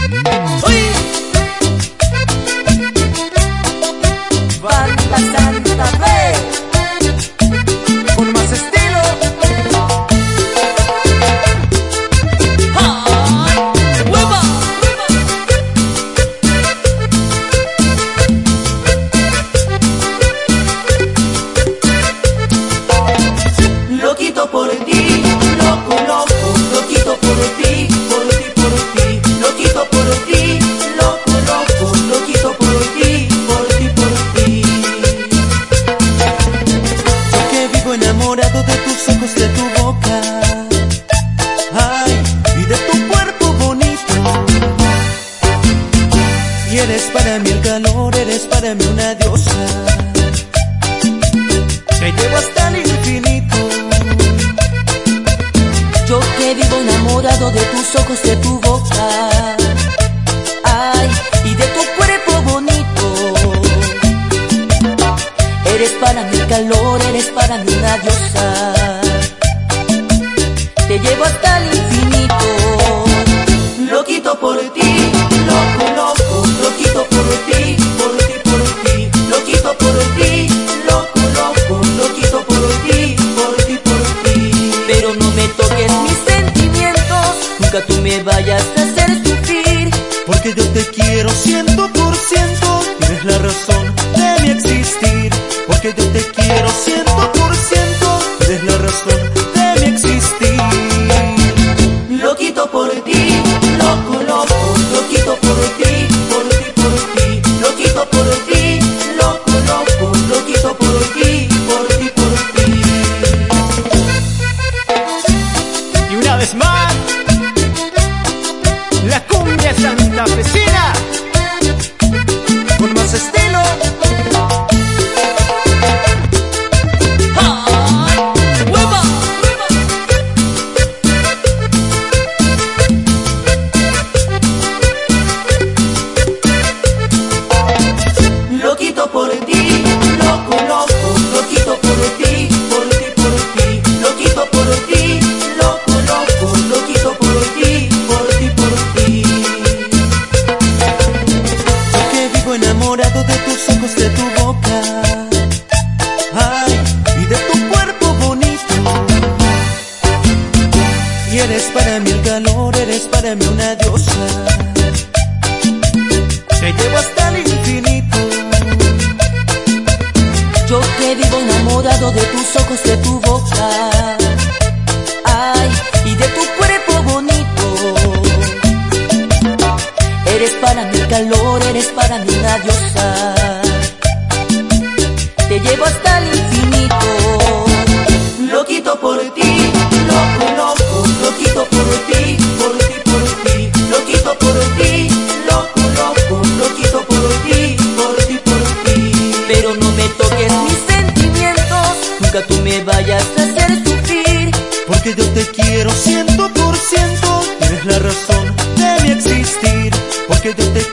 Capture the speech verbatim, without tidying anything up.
Banda Santa Fe, con más estilo. ¡Ay, hueva! Loquito por ti, loco, loco, loquito por ti, por ti, por ti, loquito por ti, loco, loco, loquito por ti, por ti, por ti. Yo que vivo enamorado de tus ojos, de tu boca, ay, y de tu cuerpo bonito. Y eres para mí el calor, eres para mí una diosa. Te llevo hasta el infinito. Yo que vivo enamorado de tus ojos, de tu boca, ay, y de tu cuerpo bonito. Eres para mí el calor, eres para mí una diosa. Te llevo hasta el infinito. Loquito por ti, loco, loco, loquito por ti, por ti, por ti, loquito por ti, loco, loco, loquito por ti, por ti, por ti. Pero no me toques mis sentimientos, nunca tú me vayas a hacer sufrir. Porque yo te quiero ciento por ciento, eres la razón de mi existir. Porque yo te quiero ciento por ciento, eres la razón de mi existir. Loquito por ti, loco, loco, loquito por ti, por ti, por ti, loquito por ti, loco, loco, loquito por ti, por ti, por ti. Y una vez más, la cumbia santafesina, Con más estilo. ¡Ay, hueva! Loquito por ti, loco, loco, loquito por ti, por ti, por ti, loquito por ti, loco, loco, loquito por ti, por ti, por ti. Yo que vivo enamorado de tus ojos, de tu boca, ay, y de tu cuerpo bonito. Y eres para mí el calor, eres para mí una diosa. Te llevo hasta el infinito. Yo que vivo enamorado de tus ojos, de tu boca, ay, y de tu cuerpo bonito. Eres para mí el calor, eres para mí una diosa. Te llevo hasta el infinito. Loquito por ti, loco, loco, loquito por ti, por ti, por ti, loquito por ti, loco, loco, loquito por ti, por ti, por ti. Pero no me toques mis sentimientos, nunca tú me vayas a hacer sufrir. Porque yo te quiero ciento por ciento, eres la razón de mi existir. Porque yo te